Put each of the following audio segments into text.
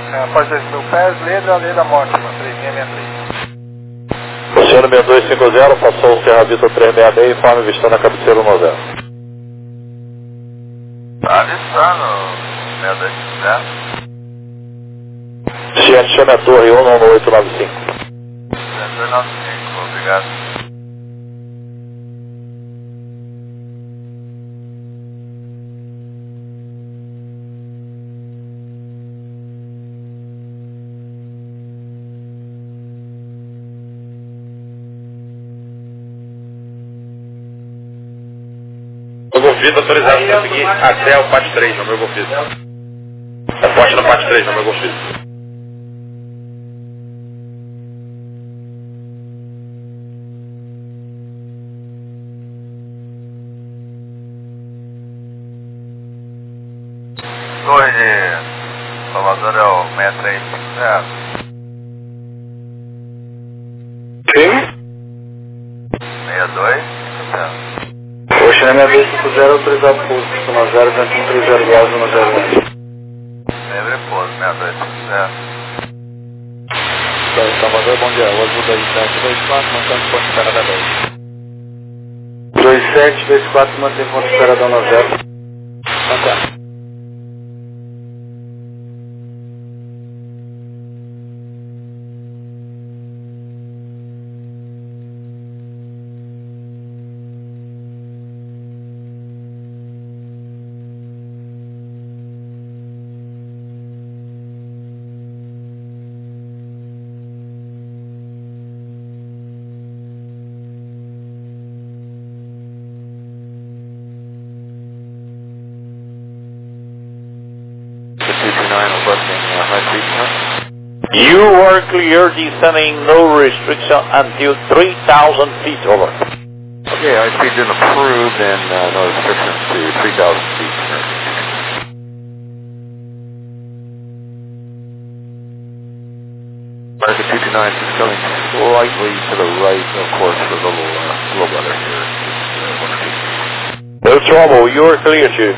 Após 2 mil pés, lei da morte, 3663. Oceano 6250, passou o Serra Vitor 366, informe vistando a cabeceira 10. Tá avistando, 6250. Ciente, chame a torre 11895. 11895, obrigado. Meu Golfito autorizado para seguir até o PAT 3, no meu Golfito. Aposte no PAT 3, no meu Golfito. Torre de Salvador é o 6350. Sim? 6250. Oceano 6250, autorizado pouso, 10, 2130 graus, 10. Sempre pouso, 6250. Salvador, bom dia, o azul 2724, mantendo ponto de espera da 10. 2724, mantém ponto de espera da 10. Mantém. You are clear descending, no restriction until 3,000 feet over. Okay, high speed been approved and no restrictions to 3,000 feet. American 229 is going slightly to the right, of course, for the little weather here. No trouble, you are clear too.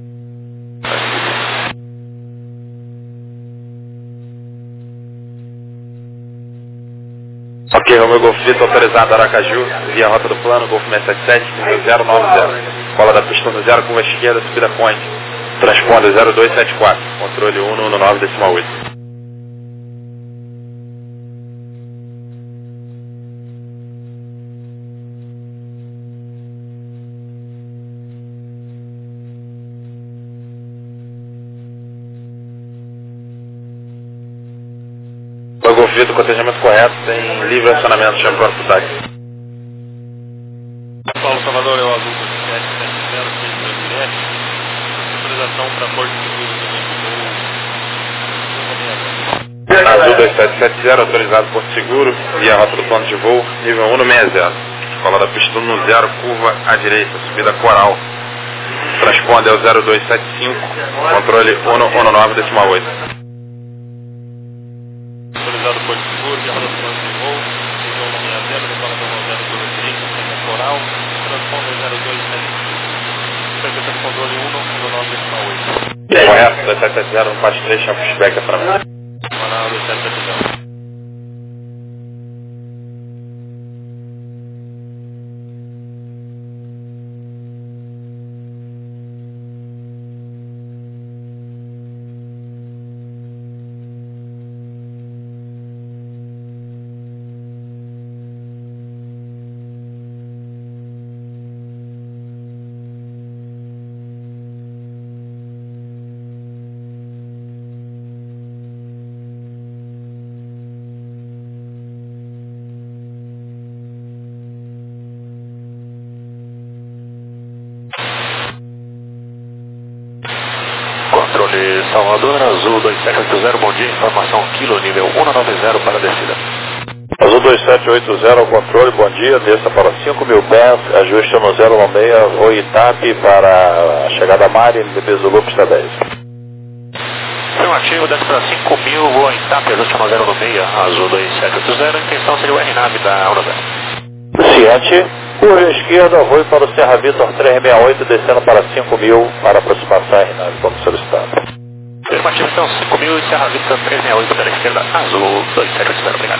Ok, Romeo Golf Vitor autorizado Aracaju, via rota do plano, Golf 677, número 090. Cola da pista no 0, curva esquerda, subida Conde. Transponder 0274, controle 119,8. Foi Golfito, cotejamento correto, tem livre acionamento, chame para o táxi. Paulo Salvador é o azul 2770, autorização para Porto Seguro do voo. Azul 2770, autorizado Porto Seguro, via rota do plano de voo, nível 160. Cola da pista no 0, curva à direita, subida Coral. Transponder é o 0275, controle 119,8. Autorizado Porto Seguro, via rota do plano de voo, nível 160, decola da 90 curva direita, sendo Coral, transponder 0275. Frequência do controle 119,8. Correto, 2770, no parte 3, chama o Becker para mim. Manaus 2770. Controle Salvador, Azul 2780, bom dia, informação quilo, nível 190 para a descida. Azul 2780 ao controle, bom dia, desça para 5.000 pés, ajuste no 096, voo Itape para a chegada a Mari, MDB Zulu, pista 10. Afirmativo, desce para 5.000, voa em TAP, ajuste no 096, Azul 2780, intenção seria o RNAV da Eurozero. Ciente, curva esquerda, voo para o Serra Vitor 368, descendo para 5.000 para aproximação RNAV, como solicitado. Afirmativo, então 5.000 e Serra Vista 368 pela esquerda, azul 2780, obrigado.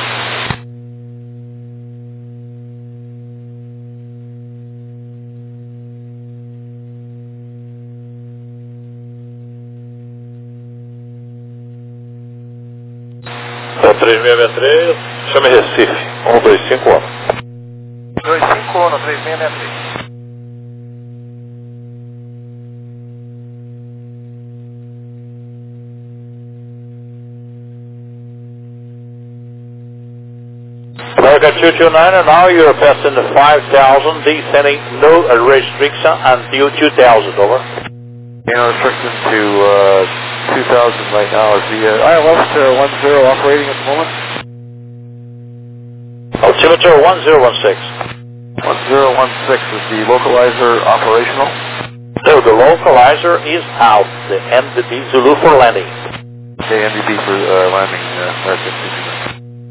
É 3663, chame Recife, 1251. 251, 3663. America 229, and now you're passing the 5,000, descending no restriction until 2,000, over. No restriction to 2,000 right now. Is the ILS 10 operating at the moment? Altimeter 1016. 1016, is the localizer operational? So the localizer is out, the NDB Zulu for landing. Okay, NDB for landing, America 229.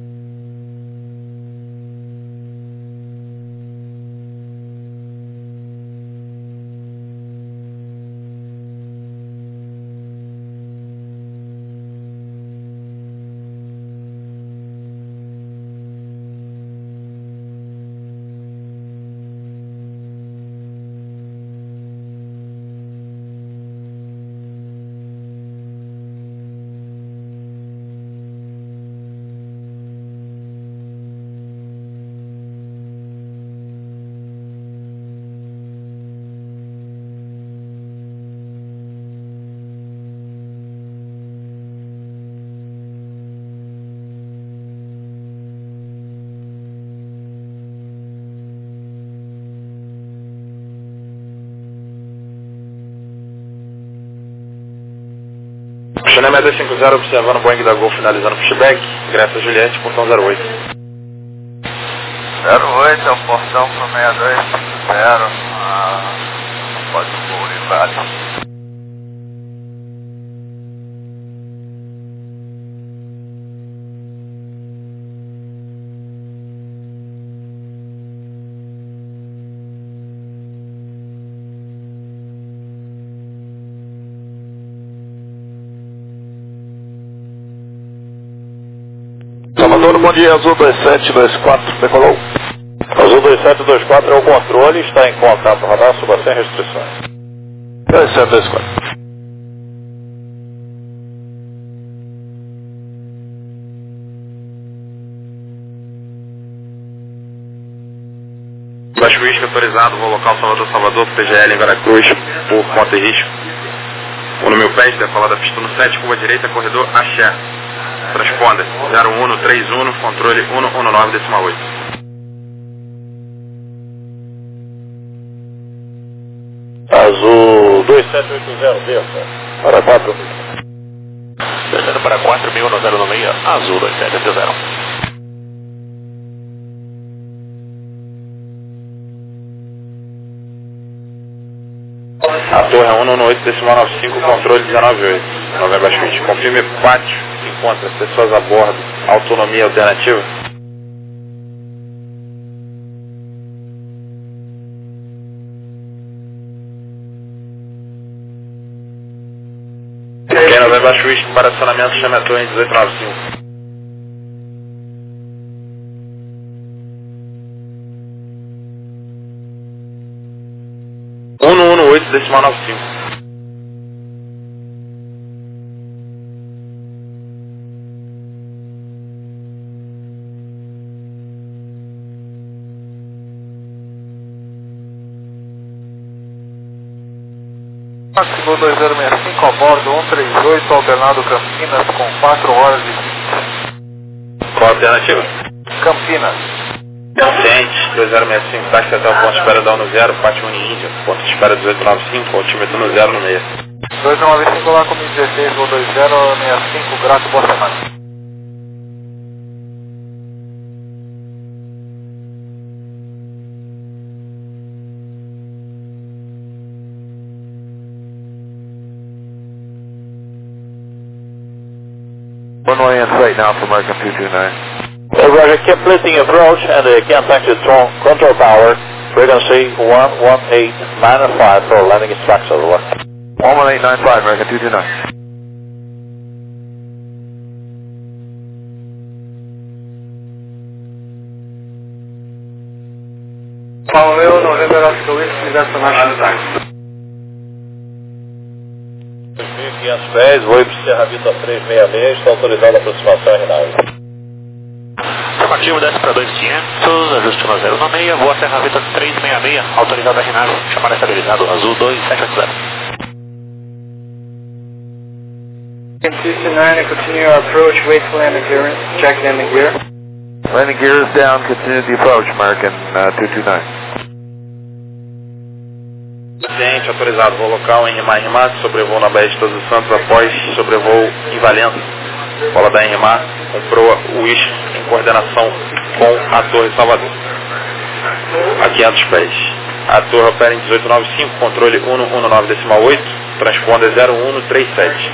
China 250 observando o Boeing da Gol finalizando o pushback, Graça Juliette, portão 08. 08 é o portão para 6250, pode cobrir vale. Salvador, bom dia, Azul 2724, decolou. Azul 2724 é o controle, está em contato radar, suba sem restrições. 2724. Baixo risco autorizado, voo local Salvador, PGL em Veracruz, por conta e risco. 1 no 1000 pés, decolada pista no 7, curva direita, corredor Axé. Transponder 0131, controle 119,8. Azul 2780, Delta, para 4.000. Descendo para 4.000 no 096, azul 2780. A torre é 118,95, controle 19,8. Novembro Baixo 20. Confirme pátio, encontra pessoas a bordo, autonomia alternativa. Ok, Novembro Baixo 20, para acionamento, chame a torre em 1895. (118,95). Máximo 2065 a bordo 138, alternado Campinas com 4 horas e 20. Qual a alternativa? Campinas. Ciente, 2065, táxi até o ponto de espera da 10, Pátio Índia, ponto de espera 1895, altímetro no 0 no meio. 295 lá com 16, voo 2065, grato, boa semana. Runway in sight now for American 229. Roger, keep lifting approach and contact the control tower, frequency 11895 for landing instructions, over. 11895, American 229. Romeo, November Oscar Whiskey, Delta National. 2.500 pés, voo para Serra Vita 366, está autorizada a aproximação Rinaldo. Afirmativo, desce para 2.500, ajuste no 096, voa Serra Vita 366, autorizado a Rinaldo, chamar estabilizado, azul 2780. 229 and continue our approach, wait for landing clearance, check landing gear. Landing gear is down, continue the approach, American 229. Ciente, autorizado, voo local em Rimar, sobrevoo na Baía de Todos os Santos após sobrevoo em Valença. Bola da Rimar, comprou o IS em coordenação com a Torre Salvador, a 500 pés. A torre opera em 1895, controle 119.8, transponder 0137.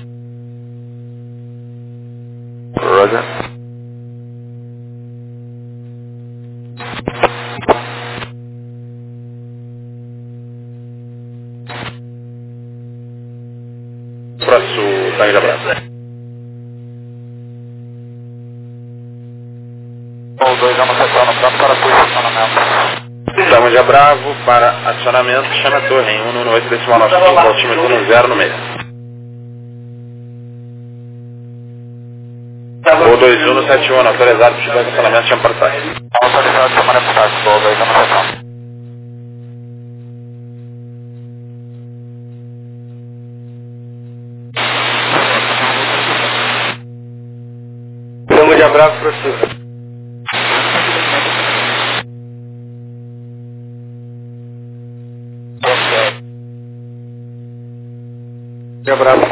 Roger. Próximo, Tango de Abraço. Ou 2 anos retorno para posicionamento. Tango de Bravo para acionamento, chame a torre em 118.95, altímetro 10 no meio. Voo 2171, autorizado para chegar ao estacionamento, chame para trás. Autorizado para chamar para trás, voo 2 anos retorno. Tango de Bravo, prossiga. De Bravo.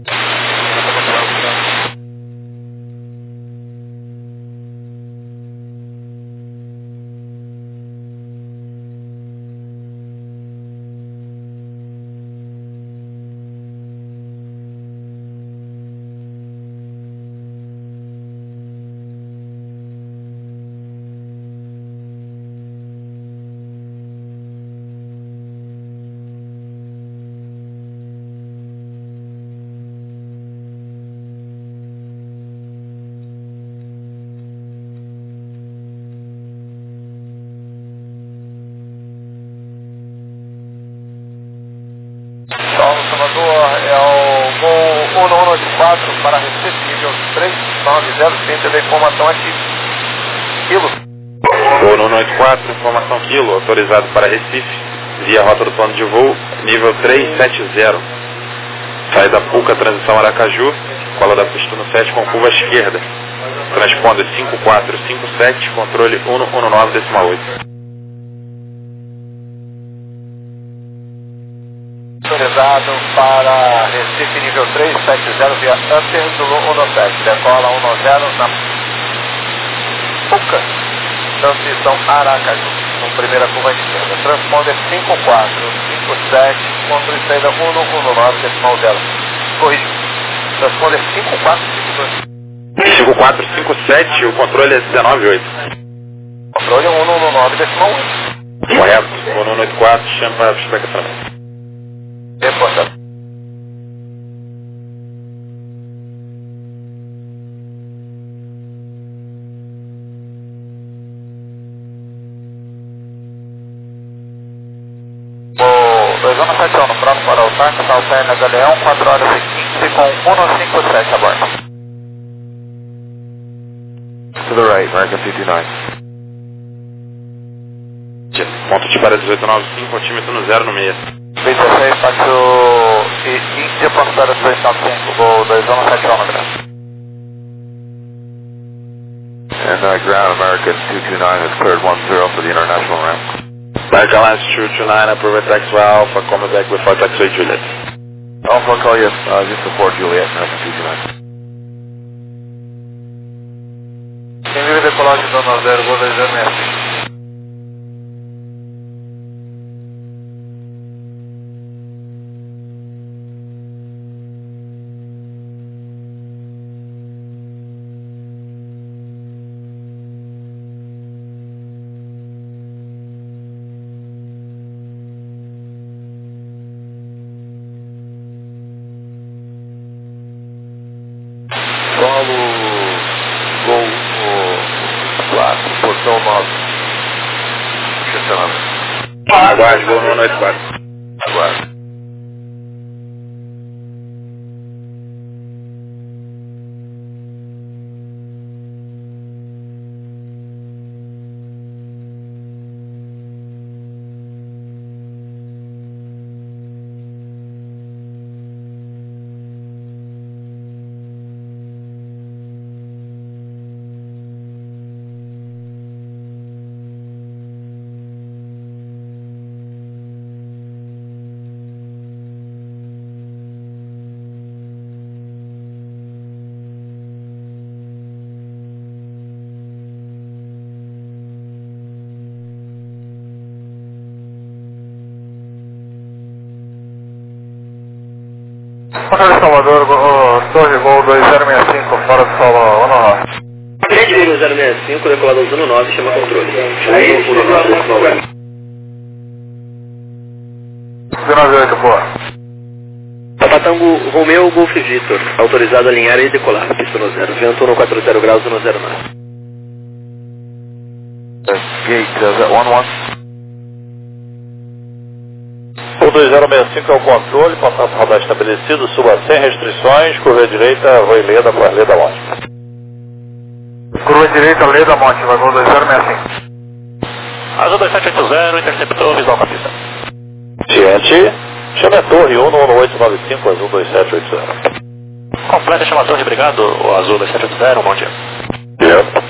Salvador, é o voo 1184 para Recife, nível 390, da informação aqui. Quilo. Voo 184, informação quilo, autorizado para Recife, via rota do plano de voo, nível 370. Saída Puca, transição Aracaju, cola da pista no 7 com curva esquerda. Transponder 5457, controle 119.8. Autorizado para Recife nível 370 via Hunter do 17. Decola 10 na Puca. Transição Aracaju. Com primeira curva esquerda. Transponder 5457. Controle saída 119.0. Corrijo. Transponder 5452. 5457, o controle é 19.8. Controle 119.8. Correto. Voo 184, chama para estacionamento. Reportado. O 2 anos 7 anos, pronto para o tanque, Salperna Galeão, 4 horas e 15 com 157 a bordo. To the right, American 229. Ponto de para 1895, altímetro no 0 no meio. B16, táxi e Índia, ponto para 295, voo 2 anos 7 km. And ground, American 229 has cleared 10 for the international ramp. American Lines 229, approve taxi Alpha, come back with 4 taxi Juliet. Alpha, I'll call you just before Juliet, American 229. Quem vive decolagem do 90, voo 2 MS. Gol 4, portão 9. funcionando. Aguarde, voo 984. Aguarde. Controle Salvador, Torre Voo 2065, fora do solo, Ono. Rede Voo 065, decolado ao 19, chama controle. 198, boa. Papatango Romeu Golf Victor, autorizado a alinhar e decolar, pista no 0, vento 140 graus, 109. Gate, 11. O 2065 é o controle, contato radar estabelecido, suba sem restrições, curva direita, voe Leda para Leda Monte. Curva direita, Leda Monte, vai Gol 2065. Azul 2780, interceptou visual com a pista. Ciente, chame a torre 11895, Azul 2780. Completa, chama a torre, obrigado, o Azul 2780, bom dia. Yep.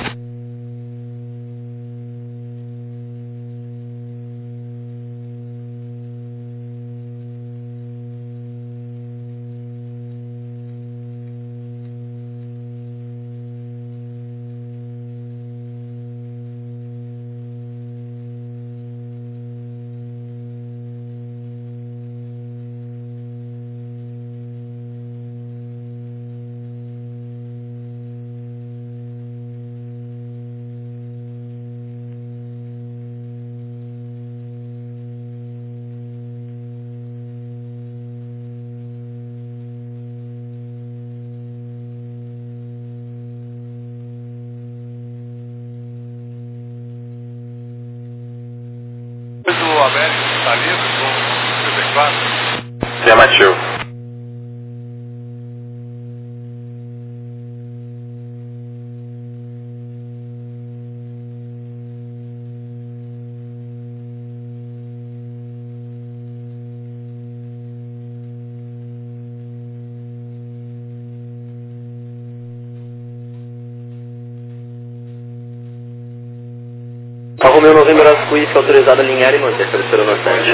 O Américo está livre com 34. Afirmativo. Romeu Novembro Ascuí, autorizado a alinhar e manter, terceiro no 7.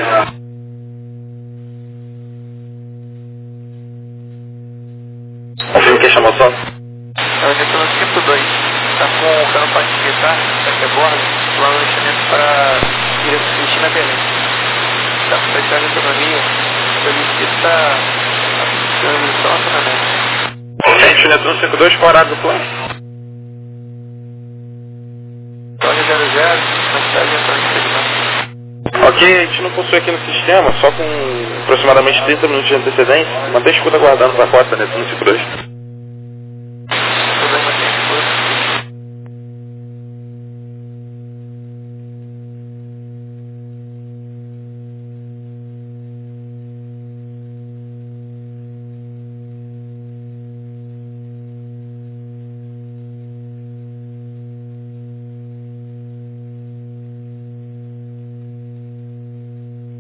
Confirma que chamou só. É o Newton 52. Está com o cano para desligar, para borda, plano de lançamento para Cristina Belém. Está com fechar de autonomia, está finalização acionamento. Gente, Netuno 52, qual horário do plano? Torre 00, na cidade de Antônio de Segmento. Ok, a gente não possui aqui no sistema, só com aproximadamente 30 minutos de antecedência. Mantém a escuta aguardando para a rota, Netuno 52. Problema tem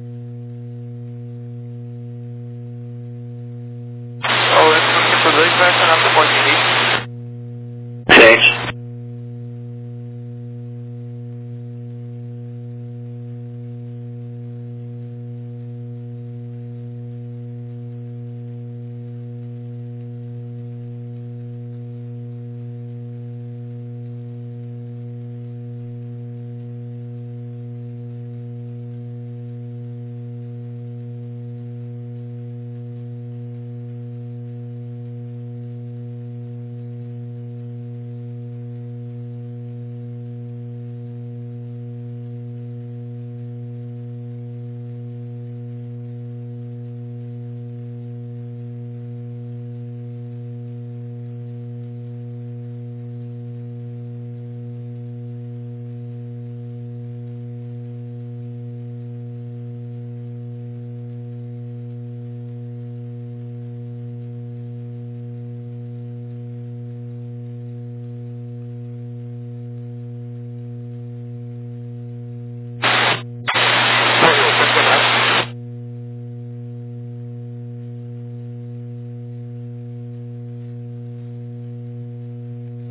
O Newton 52 vai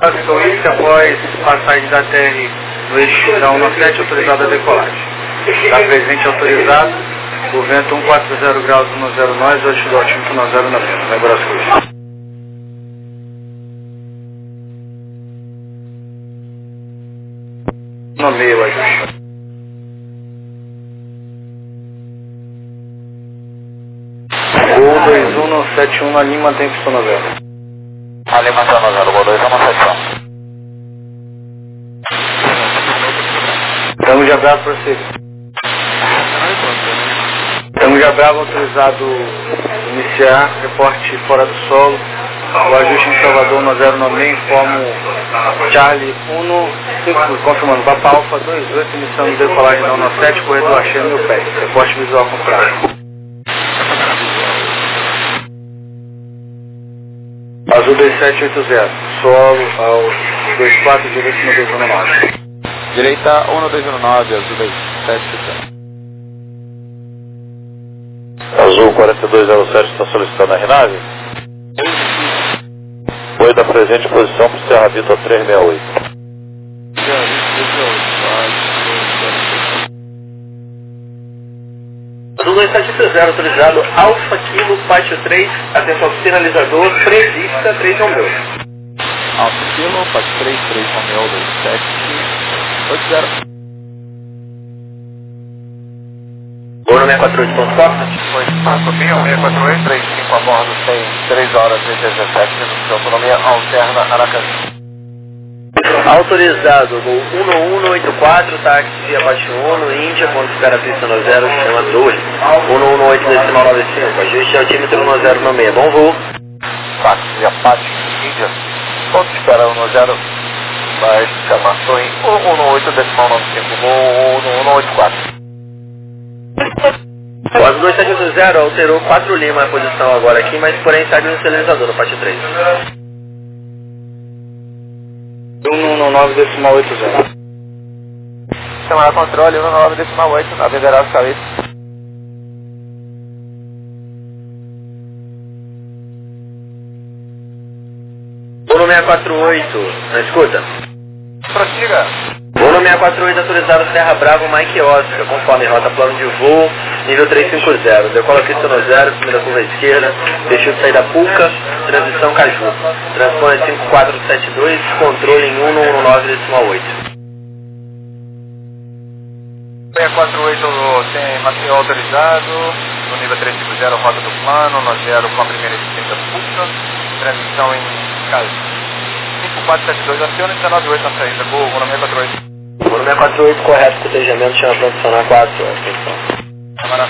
Suíça após passagem da TR no eixo da 17 autorizado a decolagem. Está presente autorizado, o vento 140 graus 10 nós, hoje do altímetro 9090. Lembra as coisas. No meio, ajuste. Gol 2171 na linha, mantém pista 90. Ali mantém 90, Gol 2171. Tango de Bravo, prossiga. Tango de Bravo, autorizado iniciar, reporte fora do solo. O ajuste em Salvador 1096, informo Charlie 1, confirmando Papa Alfa 28, iniciando decolagem na 17, corredor achei meu pé. Reporte visual contrário. Azul 2780, solo ao 24, direito no 219. Direita 1219, Azul 2780. Azul 4207 está solicitando a RNAV. Foi da presente posição para o Serra Vitor 368. Azul 2780, autorizado Alfa Kilo Pátio 3, atenção sinalizador, prevista 3 Romeu. Alfa Kilo, Pátio 3, 3 Romeu 2780. Gol no 648, ponto Costa. Foi Sofia, 648, 35 a bordo, tem 3 horas e 17 minutos de autonomia, alterna Aracaju. Autorizado, Gol 1184, táxi via Baixo 1, Índia, quando espera a pista no 0, chama 2. 1118 decimal 95, ajuste altímetro no 096, bom voo. Táxi via Baixo, Índia, quando espera no 0, vai chamar em 118 decimal 95, Gol 1184. O Azul 2780 alterou 4 Lima a posição agora aqui, mas porém sai no sinalizador no Pátio 3. 119 decimal 80. Chamada controle 19 decimal 8, na Federal Saúde. Gol no 648, não escuta? Prossiga. Gol no 648, autorizado Serra Bravo, Mike Oscar, conforme rota plano de voo, nível 350. Decola pista no 0, primeira curva à esquerda, deixou de saída Pulca, transição Caju. Transpone 5472, controle em 1119 decimal 8. 648 tem material autorizado, no nível 350, rota do plano, no 0 com a primeira esquerda Pulca, transição em Caju. 5472, aciona 198 na saída, Gol no 648. Gol no 648, correto, cotejamento, chama para adicionar 4, atenção. Câmara.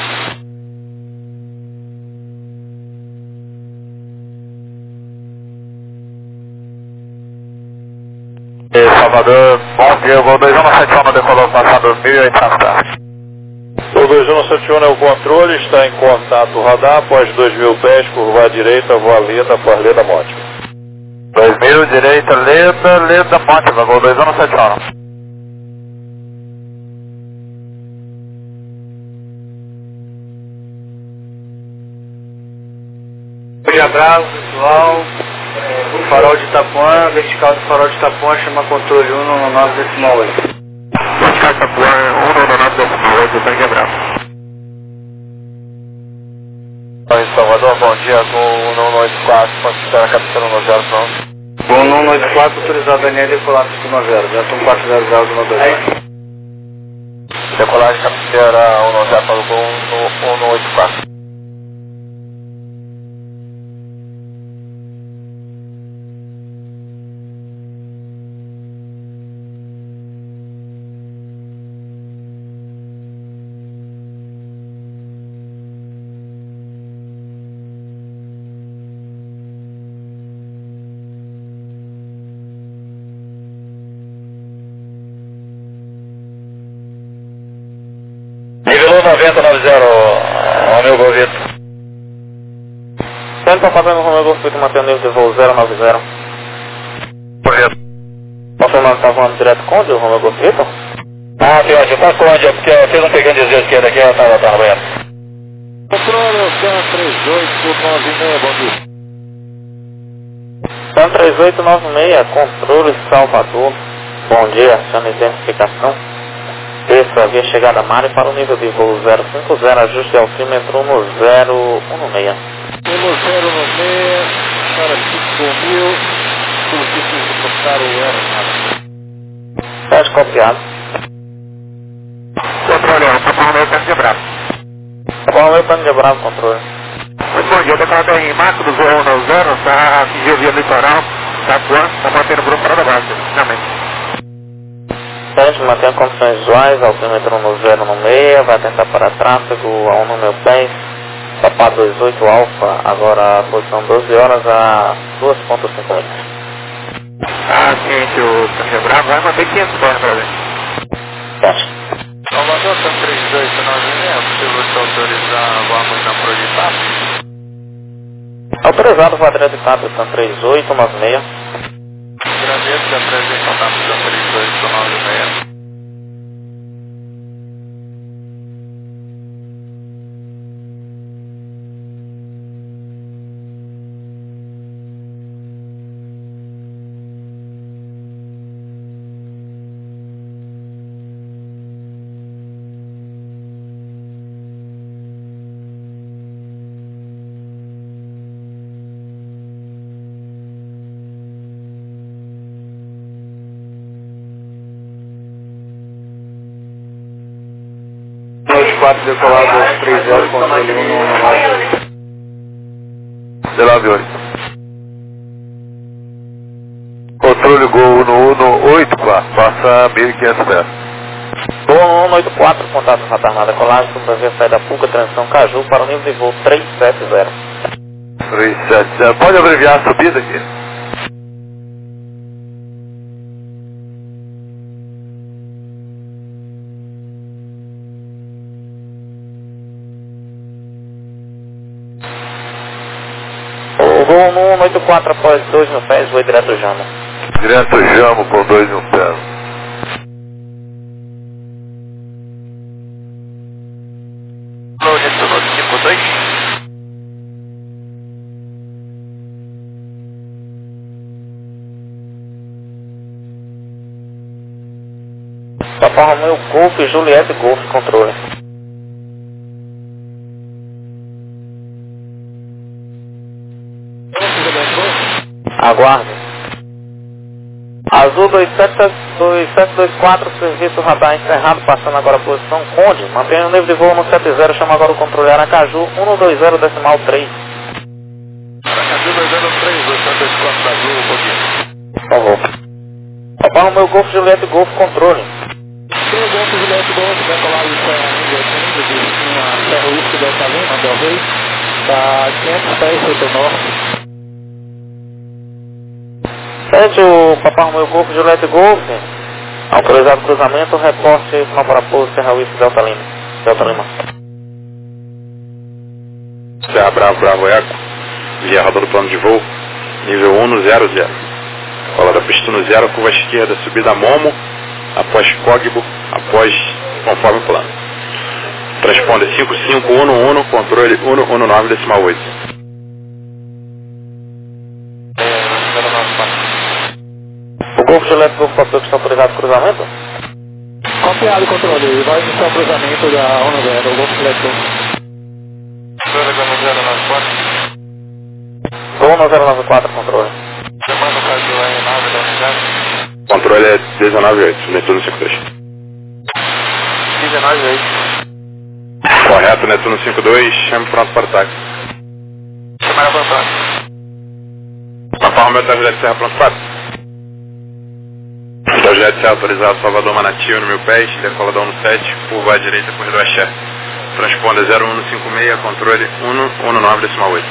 Salvador, bom dia, Gol 2171 decolou passado 1.800 pés. O 2171 é o controle, está em contato radar, após 2.000 pés, curva à direita, voa Leda, após Leda Mótima. 2000, direita, Leda Mótima, Gol 2171. Dia Bravo, visual, farol de Itapuã, vertical do farol de Itapuã, chama controle 119 decimal 8. Vertical de Itapuã, 119 decimal 8, Tangue Bravo. Em Salvador, bom dia, Gol 1184, quando espera a captura no 0 pronto. Gol 1184, autorizado a NL decolar pista no 0, vento 140 graus 12. Decolagem captura 190 para o Gol 1184. Nível 9090, Romeu Golvito. Centro para Fábio Romeu Golvito, mantendo nível de voo 090. Correto. Confirmando que está voando direto com o Romeu Golvito? Ah, que ótimo, tá com onde? Porque eu fiz um pequeno desvio esquerdo aqui, eu tava banhando. Controle, Oceano 38 por 9,5, bom dia. Então 3896, controle Salvador. Bom dia, aciona identificação. Desça via chegada Mari para o nível de voo 050, ajuste de altímetro no 016. Pelo 016, para 5.000, solicito reportar o aeronave. Pede copiado. Controle, Papai Romeu, Tanque de Bravo. Papai Romeu, Tanque de Bravo, controle. Muito bom dia, declarado em Marco do voo 10, está atingiu via litoral, está atuando, está mantendo o grupo para baixo, finalmente. Tente manter condições visuais, altímetro no 016, vai tentar para tráfego a 1 no meu pé, Papá 28 Alfa, agora posição 12 horas a 2.5 milhas. Ciente, o Tanque de Bravo vai manter 500 pés para ver. Teste. Salvador, Tanque 3896, é possível te autorizar voamos na Projetap? Autorizado, quadrilha de TAP, TAM 3896. Agradeço a presença da TAM 3896. Os 4 decolados 30, controle 198. 198. Controle Gol 118, passa 1.500 metros. Gol 184, contato radar na decolagem, para ver sair da Puca, transição Caju para o nível de voo 370. 370, pode abreviar a subida aqui? O Gol 184 após 2 no pés, voo direto Jamo. Direto Jamo com 2 no pé. Retorno tipo 2. Papai Romeu Golf, Juliette Golf, controle. Aguarde. Azul 2724, serviço radar encerrado, passando agora a posição Conde. Mantenha o nível de voo no 70, chama agora o controle Aracaju 120 decimal 3. Aracaju 203, 224 Azul, bom dia. Por favor. Papai Romeu Golf, Juliette Golf, controle. Golf, Juliette Golf, decolagem de Serra Whisky Delta Lima, Del Rey, está 500 pés sobre o norte. Sente o Papai Romeu Golf, Juliette Golf, autorizado cruzamento, reporte final para pouso, Serra Whisky Delta Lima. Serra Bravo, Bravo Eco, via roda do plano de voo, nível 100. Cola da pista no 0, curva esquerda, subida Momo, após Cogbo, após conforme o plano. Transponder 5511, controle 119 decimal 8. O Golf Juliette Golf passou que está autorizado cruzamento? Copiado, controle, vai iniciar o cruzamento da 10, o Golf Juliette Golf. Gol 1094, controle. Semana Caju aí, 9 Controle é 198, Netuno 53. 198. Correto, Netuno 52, chame pronto para ataque. Semana para ataque. Papai Romeu tá Juliette Serra pronto para ataque. Juliette Serra autorizado, Salvador Manatio no 1000 pés, decola da 17, curva à direita, corredor Axé. Transponder 0156, controle 119 decimal 8.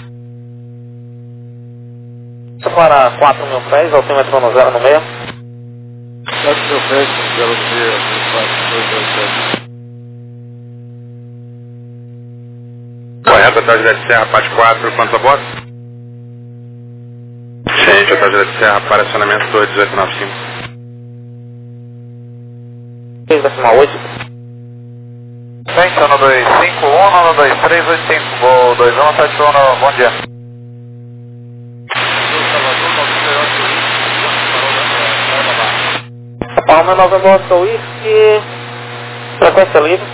Para 4.000 pés, altímetro no 0 no meio. 4.000 pés, 0 no meio, 4227. Correto, até Juliette Serra, parte 4, quanto a bota? Ciente, até Juliette Serra, para acionamento 1895. 6 decimal 8. Ciente, ano 251, ano 2385, voo 2171, bom dia. Alma Nova Boston Whisky, frequência livre.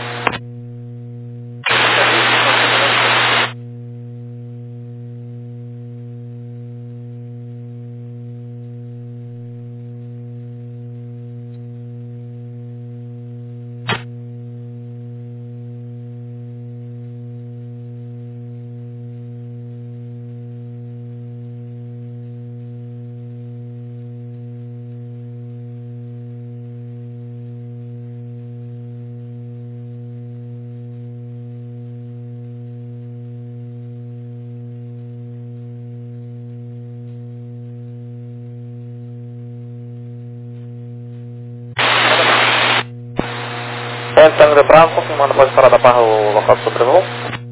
Tango Bravo, confirmando pode parar para o local do sobrevoo.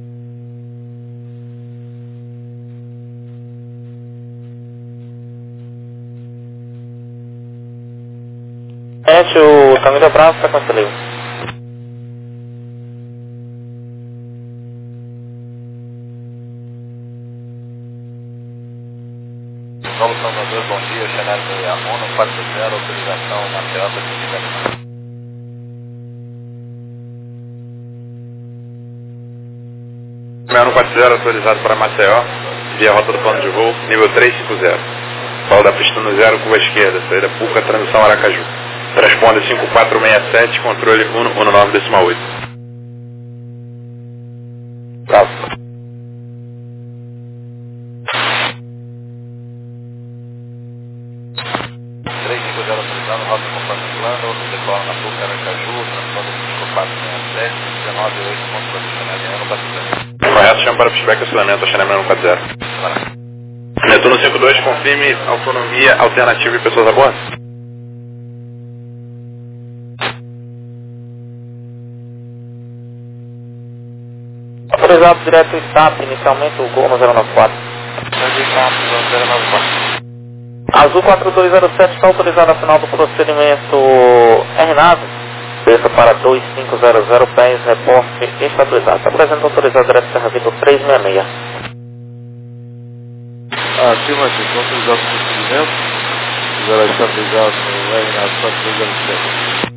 Enche o Tango Bravo, frequência livre. Paulo Salvador, bom dia, cenário 61, 40, autorização Maceió para seguir animais. Meu 140 autorizado para Maceió, via rota do plano de voo, nível 350. Paulo da pista no 0, curva esquerda, saída Puca, transição Aracaju. Transponder 5467, controle 119,8. Bravo. 350 autorizado, rota conforme plano, decola na Puca, Aracaju, transponder 5467, 19,8, ponto posicionamento 140. Correto, chama para feedback acionamento, Xenemel 140. Netuno 52, confirme autonomia alternativa e pessoas a bordo. Autorizado direto STAP, inicialmente o Gol no 094. Azul 4207 está autorizado a final do procedimento RNAV. Desça para 2500 pés, reporte estabilizado. Apresenta autorizado direto Serra Vitor 366. Acima de autorizado o procedimento, será estabilizado no RNAV 4207.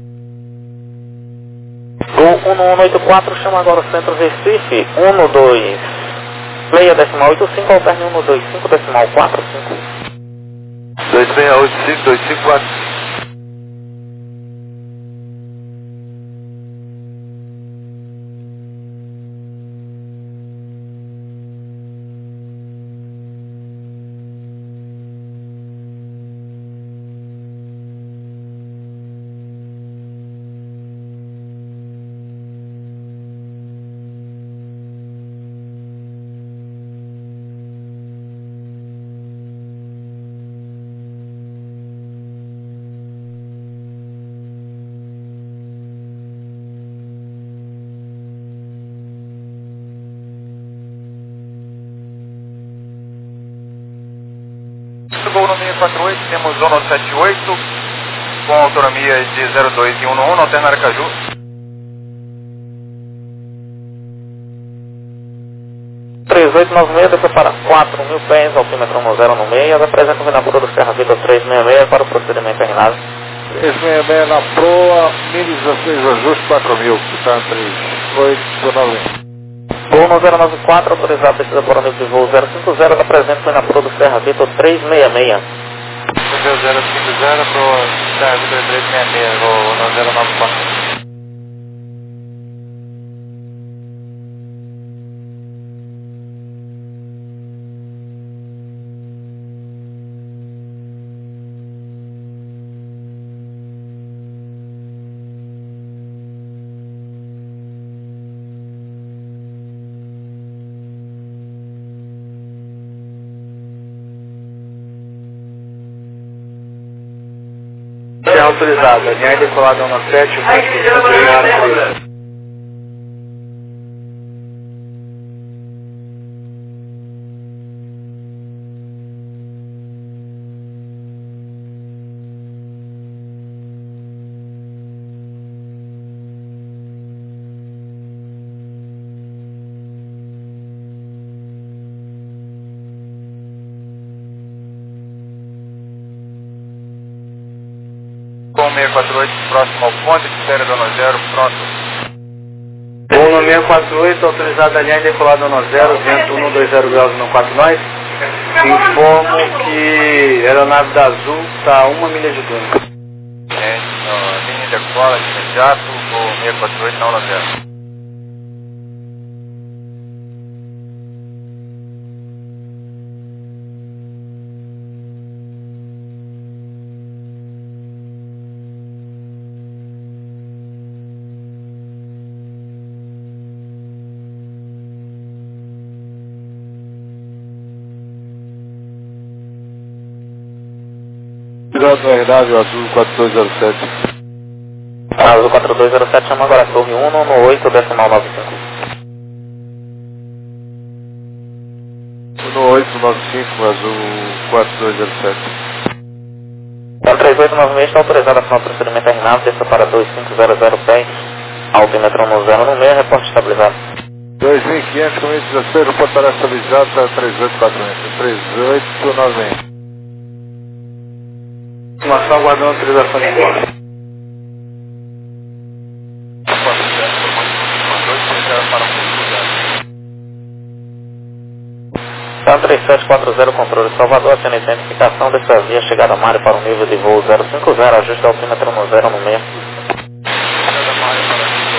Gol 1184 chama agora o centro Recife, 12 leia decimal 85, alterne 125 decimal 45. 2685, 254. Gol no 648, temos zona 78, com autonomia de 02 e 11, alterna Aracaju. Desça para 4.000 pés, altímetro 10 apresenta o vinagura do Serra Vitor 366 para o procedimento RNAV. 366 na proa, 1016 ajuste 4.000, que está entre 8 e 9. Gol no 094, autorizado descida por nível de voo 050, apresenta o vinagura do Serra Vitor 366. 050 proa Serra Vitor 366, gol no 094. É autorizado, alinhar decolada na 7, o ponto Com 1648, próximo ao ponte, espera Dona Zero, próximo. Voo no 648, autorizado a linha decolado Dona Zero, vento 120 graus 14 nós. Informo que a aeronave da Azul está a 1 milha de Duna. Linha decola de imediato, voo 648 na hora zero. Cuidado no RW Azul 4207. Azul 4207, chama agora Torre 1 no 8 decimal 95. 1895, Azul 4207. 3896 está autorizada a final do procedimento RNAV, desça para 2500 pés, altímetro no 0 no meio, reporte estabilizado. 2500, comigo 16, reportará estabilizado para 3896. Nós só aguardando a autorização de embora. Tá 3740, controle Salvador, acena identificação dessa via, chegada a Mário para o nível de voo 050, ajuste altímetro no 0 no meio. Chegada a Mário para o nível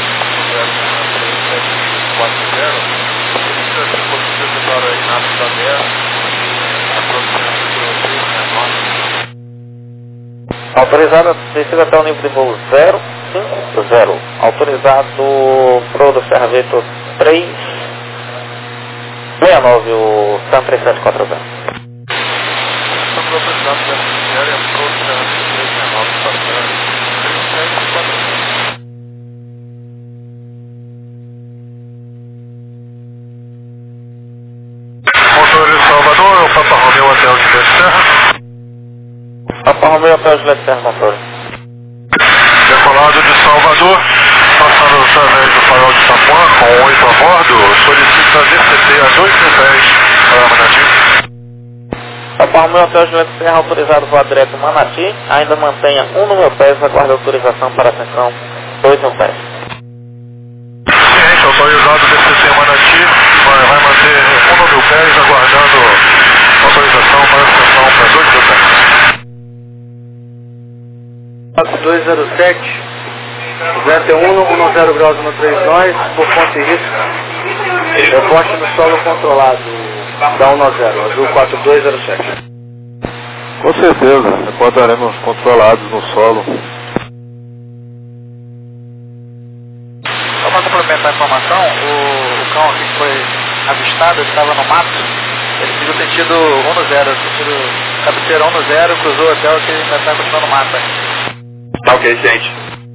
03740, para o Inácio da Guerra, autorizado descida até o nível de voo 050, autorizado pro do Serveto 369, o SAM 3740. Estamos autorizados dessa série, pro do Serveto 369, para o 3740. Motor de Salvador, o Papa Romeu Hotel de Serra. Papa Romeu Hotel Juliette Serra, controle. Decolado de Salvador, passando através do farol de Sapuã, com 8 a bordo, solicita DCT a 2.000 pés para Manati. Papa Romeu Hotel Juliette Serra, autorizado voar direto Manati, ainda mantenha 1 no meu pés, aguarda autorização para ascensão 2 no pés. Ciente, autorizado DCT Manati, vai manter 1 no meu pés, aguardando autorização para ascensão para 2 mil pés. 207, vento 110 graus no 3 nós, por ponto de risco, reporte no solo controlado da 10, Azul 4207. Com certeza, reportaremos controlados no solo. Só para complementar a informação, o cão aqui que foi avistado, ele estava no mato, ele pediu sentido 1-0, sentido cabeceira 1-0, cruzou o hotel que ele ainda está continuando no mato. Tá ok, gente.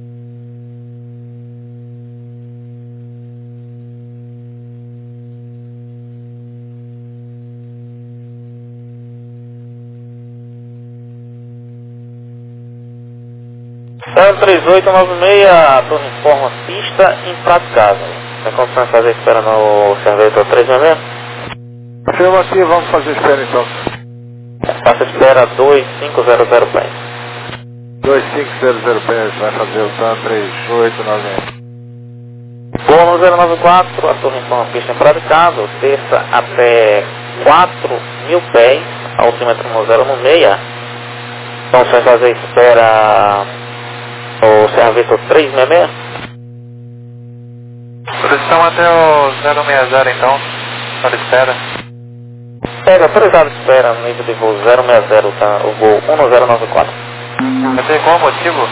SAM 3896, a torre informa pista impraticável. Tem condição de fazer espera no Serveto 366? Afirmativo, vamos fazer espera então. Faça espera 2500 pés. 2500 pés, vai fazer o TAM 3896. Voo no 094, a torre informa pista impraticável, desça até 4.000 pés, altímetro no 0 no meia. Então você vai fazer espera o Serveto 366? Posição até o 060 então, para espera. Autorizado espera no nível de voo 060, tá? O voo 1094. Vai ter qual motivo?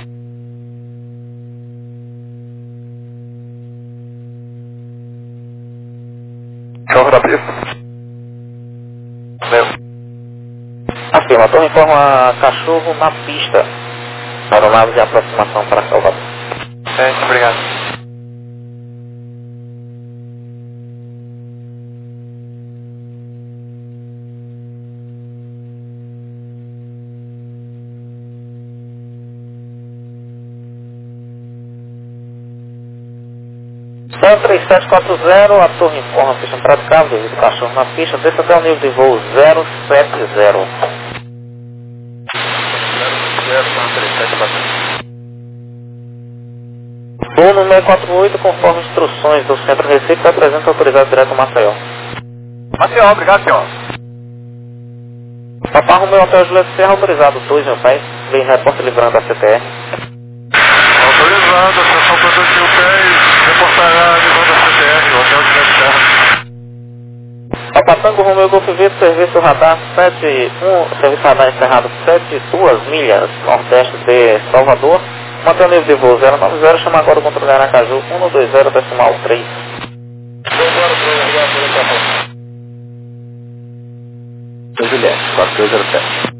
Carro da pista. Afirma, a torre informa cachorro na pista. Aeronave de aproximação para Salvador. Certo, obrigado. SAM 3740, a torre informa pista impraticável devido ao cachorro na pista, desça até o nível de voo 070. 0, SAM 3740. 648, conforme instruções do Centro Recife, apresenta autorizado direto ao Maceió. Maceió, obrigado, senhor. Papá Romeu Hotel Juliette Serra, autorizado 2 mil pés, vem repórter livrando a CTR. Autorizado, estação para 2 mil pés, reportará livrando a CTR, Hotel Juliette Serra. Papá Tango Romeu Golf Vito, serviço radar 71, serviço radar encerrado 72 milhas, nordeste de Salvador. Mantém o nível de voo 090, chama agora o controle Aracaju 120,3. Juliette, 4207.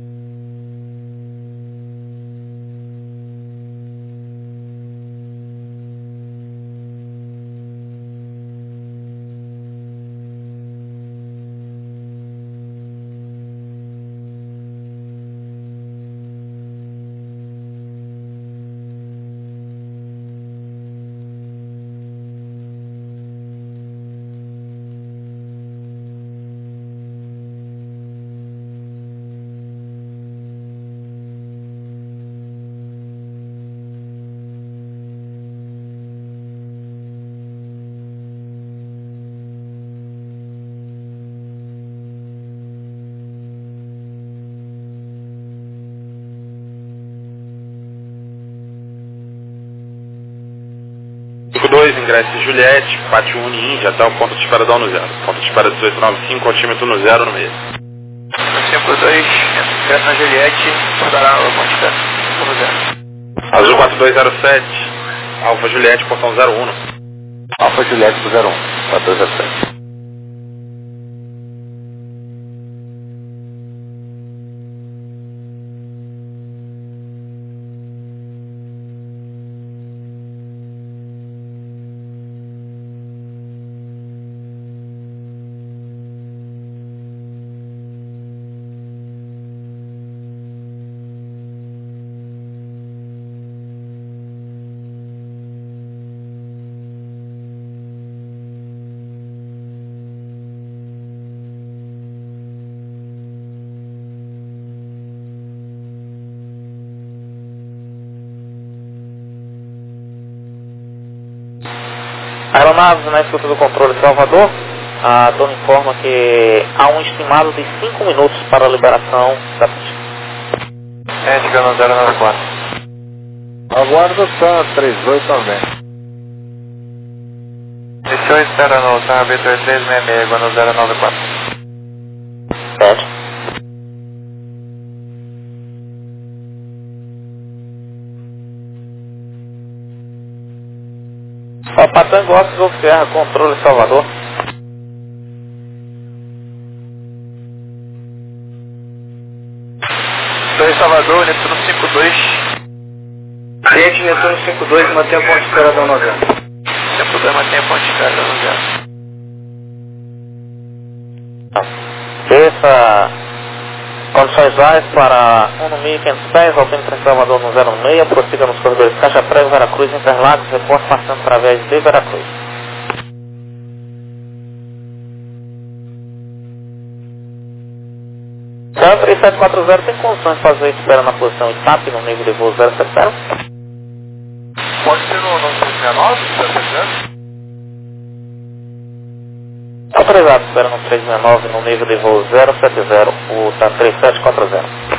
Ingresse Juliette, Pátio Uni Índia, até o ponto de espera da ONU 0. Ponto de espera 1895, altímetro no 0 no meio. 52, ingressa na Juliette, dará o ponto de espera no 0. Azul 4207, Alfa Juliette, portão 01. Alfa Juliette pro 01, 4207. Aeronaves na escuta do controle de Salvador, a dona informa que há um estimado de 5 minutos para a liberação da pista. Ética no 094. Aguarda tá 38 também. Iniciou espera no B3366, no 094. Certo. Papá Tango Oscar Golf Serra, controle Salvador. Estou em Salvador, Netuno 52. Cliente Netuno 52, mantém o ponto de espera da 90. Sem problema, mantém o ponto de espera da 90. Desça condições várias para 1.500 pés, altímetro em Salvador no 06, prossiga nos corredores Caixa Prego, Veracruz, Interlagos, reporte passando através de Veracruz. Céu 3740 tem condições de fazer espera na posição ITAP no nível de voo 070? Pode ser no 369, está fechando? Autorizado, espera no 319 no nível de voo 070, o TAN 3740.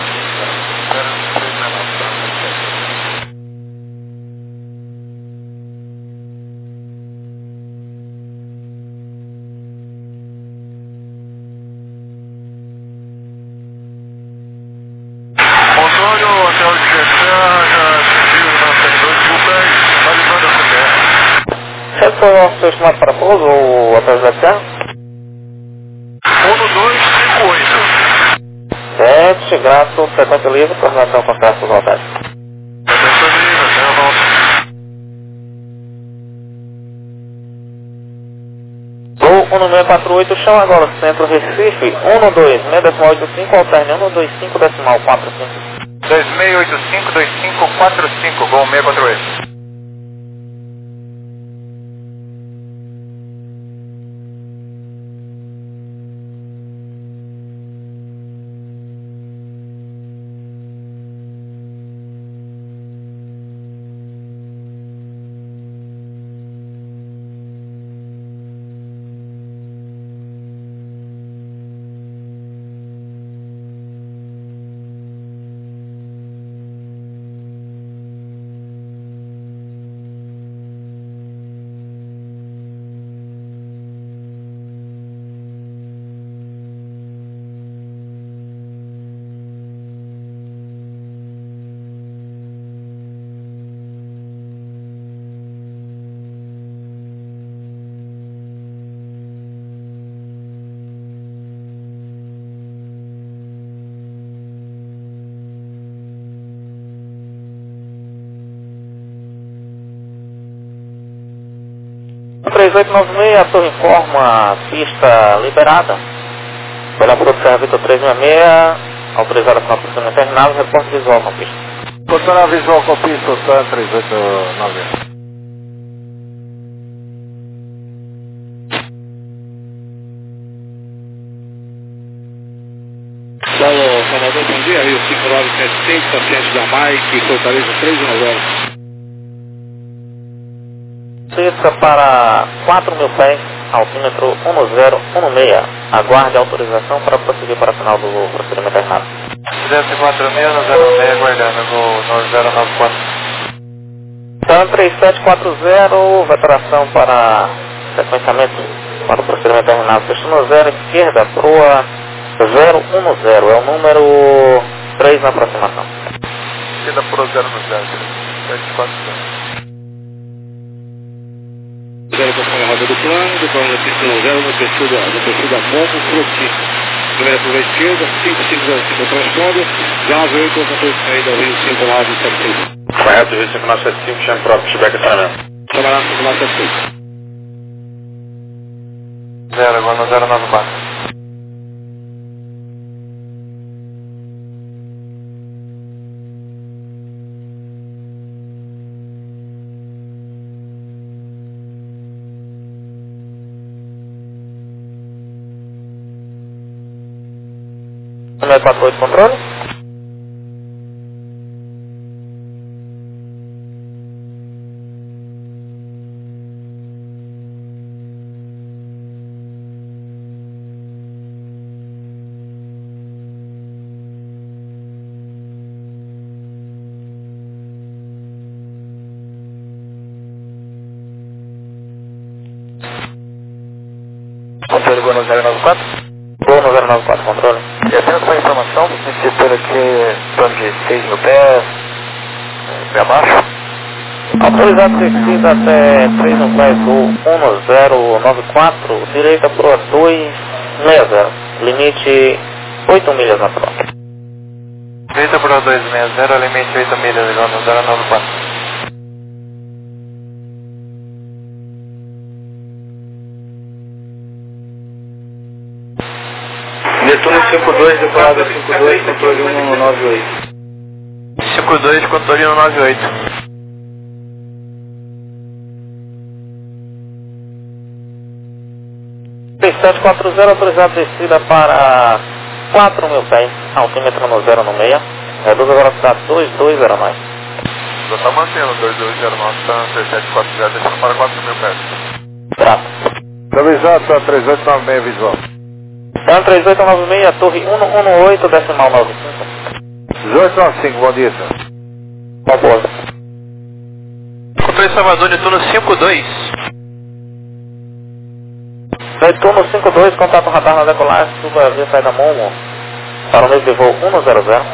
Antônio, Hotel de Serra, já subiu na 2 mil pés, está livrando a CTR. Esse foi o seu estimado para pouso, ou Hotel de Serra? 1258. 7, grato, frequência livre, coordenação com tráfego voltagem. Frequência livre, até a volta. Voo 1648, chão agora, centro Recife, 126,85, alterne 125,45. 2685-2545, Gol 648. 3896, a torre informa pista liberada. Pela produção Serra Vitor 366, autorizada para processamento terminado, reporte visual com pista. Portanto, visual com pista, Ostan 3896. Paulo Salvador, bom dia, Rio 5976, paciente da Mike, Fortaleza 390. Pista para 4.000 pés, altímetro 1016. Aguarde autorização para prosseguir para a final do procedimento terminado. 240.006, aguardando no 094. Então 3740, vetoração para sequenciamento para o procedimento terminado. Pista no 0, esquerda, proa 010, é o número 3 na aproximação. Esquerda, proa 010, 3740. Zero para a roda do plano, depois na pista no 0, no perfil da Momo, Fruti. Primeira curva esquerda, 5505 transponder, já 98, controle de saída ao Rio 5976. Correto, Rio 5975, chame próprio, feedback treinamento. Trabalhar no 5976. 0, agora no 094. Número 48, controle. Controle Gol no 094. Gol no 094, controle. E apenas para informação, esse setor aqui é em torno de 6.000 pés, para baixo. Autorizado descida até 3 pés, gol 1094, direita proa 260, limite 8 milhas na proa. Direita proa 260, limite 8 milhas, igual no 094. Netuno 52, decolada 52, controle 198. 52, controle 198. .3740, autorizado descida para 4.000 pés, altímetro no 016, reduz a velocidade 2209. Já está mantendo 2209, está 3740, deixando para 4.000 pés. Trato. Avisado, está 3896 visual. Então 3896, torre 118, decimal 95. 1895, bom dia, senhor. Bom pouso. Controle Salvador, Netuno 52. Netuno 52, contato radar na decolagem, suba via saída Momo, para o meio de voo 100.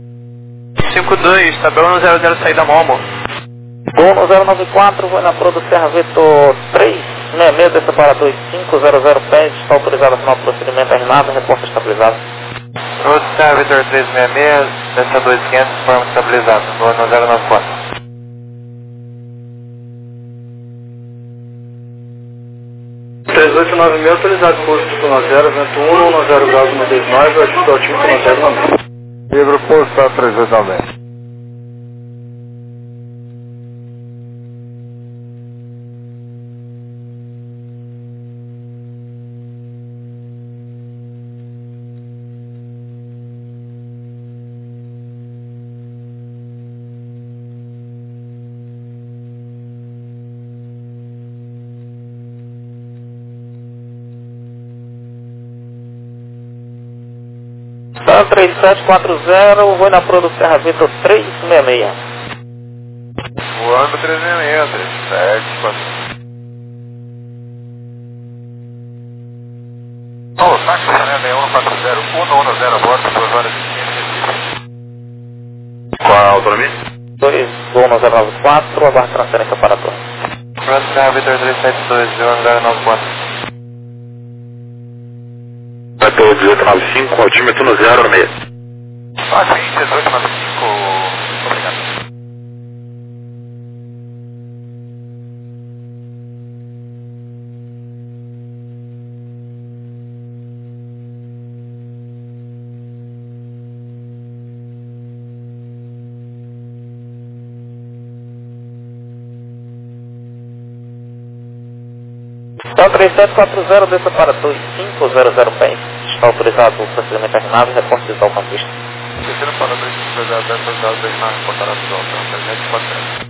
52, tabela 100, saída Momo. Gol no 094, vai na proa do Serra Vitor 366, desça para 2500 pés, está autorizado a final do procedimento terminado, reporte estabilizado. Proa do Serra Vitor 366, desça 2500, forma estabilizada, gol no 094. autorizado posto no 0, vento 1, no 0 graus no 19, altitude altímetro no 096. Livro posto está 3896. Então 3740, vou na proa do Serra Vitor 366. Voando 366, 3740. Oh, táxi, né? 140, 110 a bordo, 2 horas e 15 minutos. Qual a autonomia? 2, gol no 094, aguarde transferência para a torre. Proa do Serra Vitor 372, 094. Vai pelo 1895, altímetro no 06. Ah, sim, 1895, obrigado. Então 3740, desça para 2500 pés. Está autorizado o procedimento das naves, reporte visual com a pista. Descendo para 2500, autorizado das naves, reportar a visual, 3740.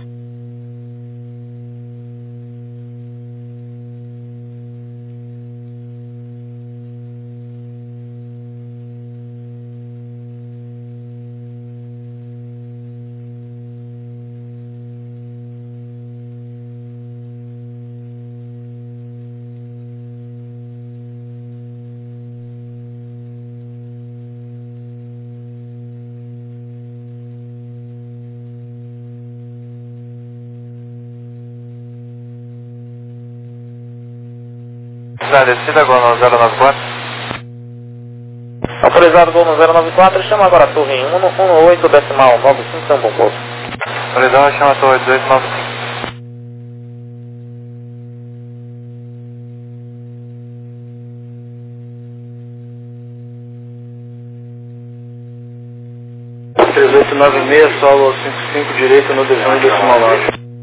Descida Gol 094. Autorizado Gol no 094, chama agora a torre em 118 decimal 95 bom pouso. Autorizado, chama a torre 295. Solo 55 direito no 18 decimal 9.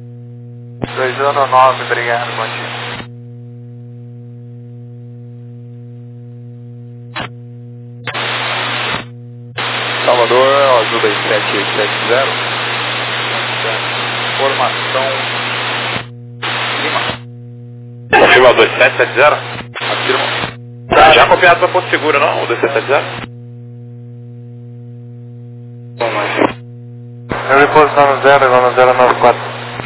219, obrigado, bom dia. Salvador, ajuda aí 770. Formação Lima. Confirma o 2770? Afirma. Já copiado para Porto Seguro, não? O 2770? Eu reposição no 0, igual no 094.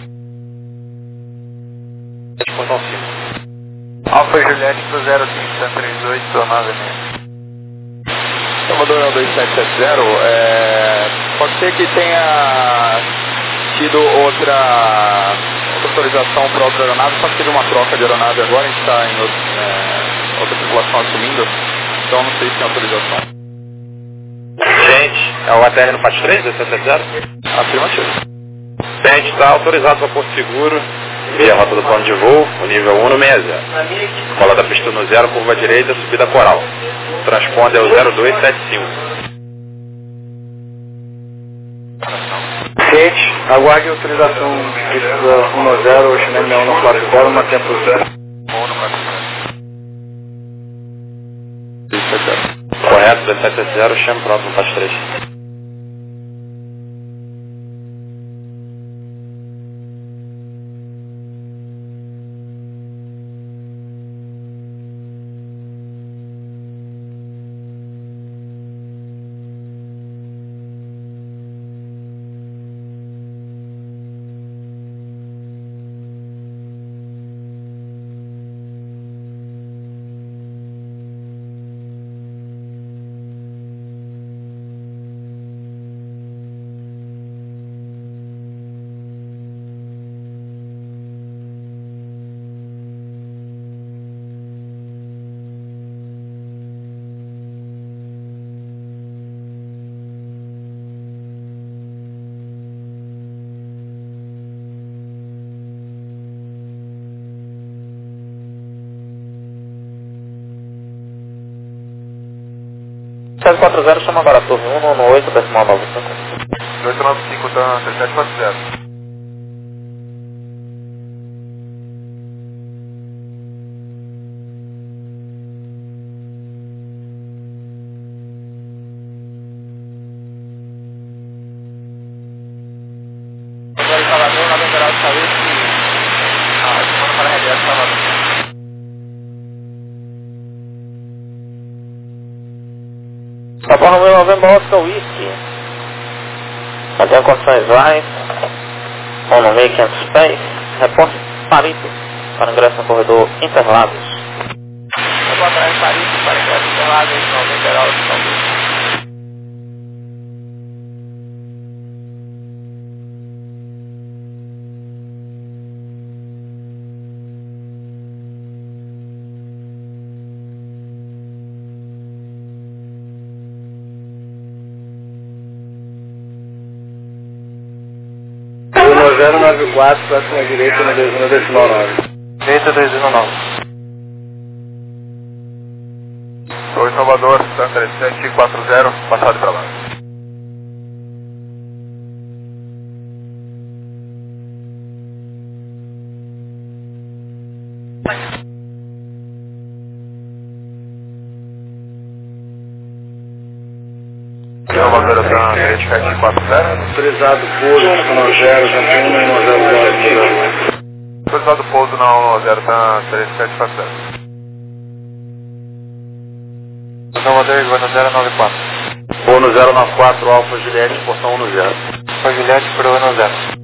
Ponto 5. Alfa Juliette pro 0538, 96. Salvador 2770, pode ser que tenha tido outra autorização para outra aeronave, só que teve uma troca de aeronave agora, a gente está em outra tripulação assumindo, então não sei se tem autorização. Gente, é o ATR no PAT 3, 2770? Afirmativo. Gente, está autorizado para Porto Seguro, via rota do plano de voo, o nível 1 no 60. Cola da pista no 0, curva direita, subida coral. Transponder é o 0275. Ciente, aguarde a autorização da 1 0, Chanel 1 no 40, no tempo 0. Correto, 2770, chame próximo PAT 3. .740, chama agora a torre 118 decimal 95. 895 da 3740. Agora em Salvador, na lateral de saúde, semana para regresso Salvador. Papa Romeo November Oscar Whisky. Mantém condições vai. No 1500 pés. Reporte Parito para ingresso no corredor Interlagos. Eu vou atrás de Paris para ingresso Interlagos, 90 graus de São Luís. No 094, próxima direita no decimal 9. Direita 219. Oi, Salvador, Santa 740, passado para lá. Salvador Delta 3740. Autorizado pouso na 10, 21 e 10. Autorizado pouso na 10, Delta 3740. Salvador Iguana 094. Voo no 094, Alfa Juliette, portão 10. Alfa Juliette, Peruano 0.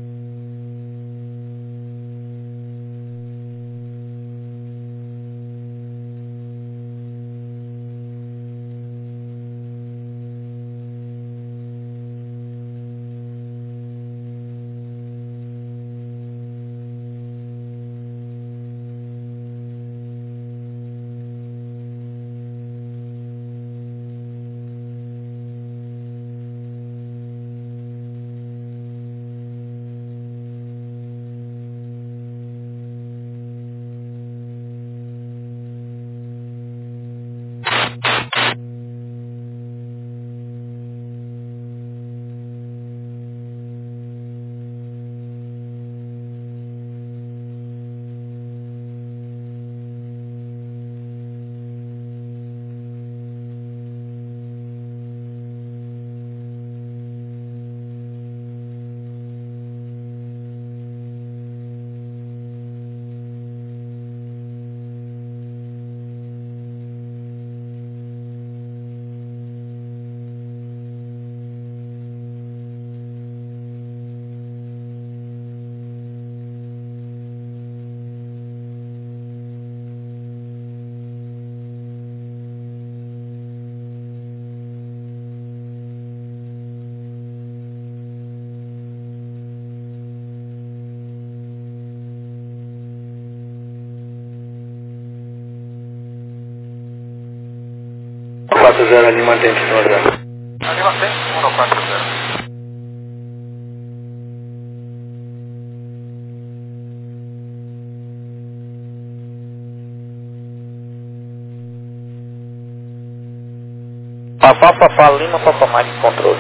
Ali mantém de 0. Ali mantém 140. Papá Lima, Papa Mike, controle.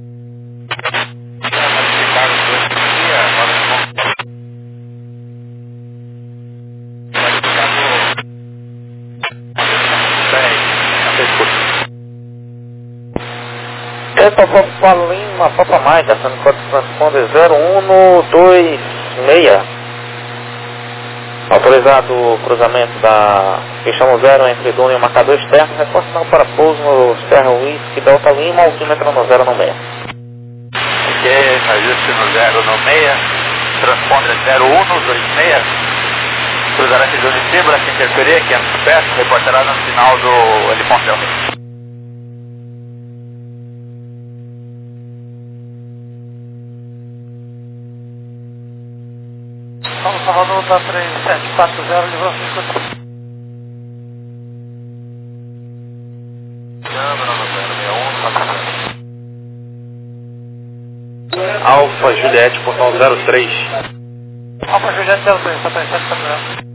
Papa Lima, Papa Mike, ação de código transponder 0126. Autorizado o cruzamento da pista 0 entre Duna e o marcador externo, reforço não para pouso no Serra Whisky Delta Lima, altímetro no 096. Ok, ajuste no 096, transponder 0126, cruzamento de Duna e Cibra, se interferir, 500 pés, reportará no final do helipontel. Salvador da 3740, livrou 50. Alfa Juliette, portão 03. Alfa Juliette 03, está 3740.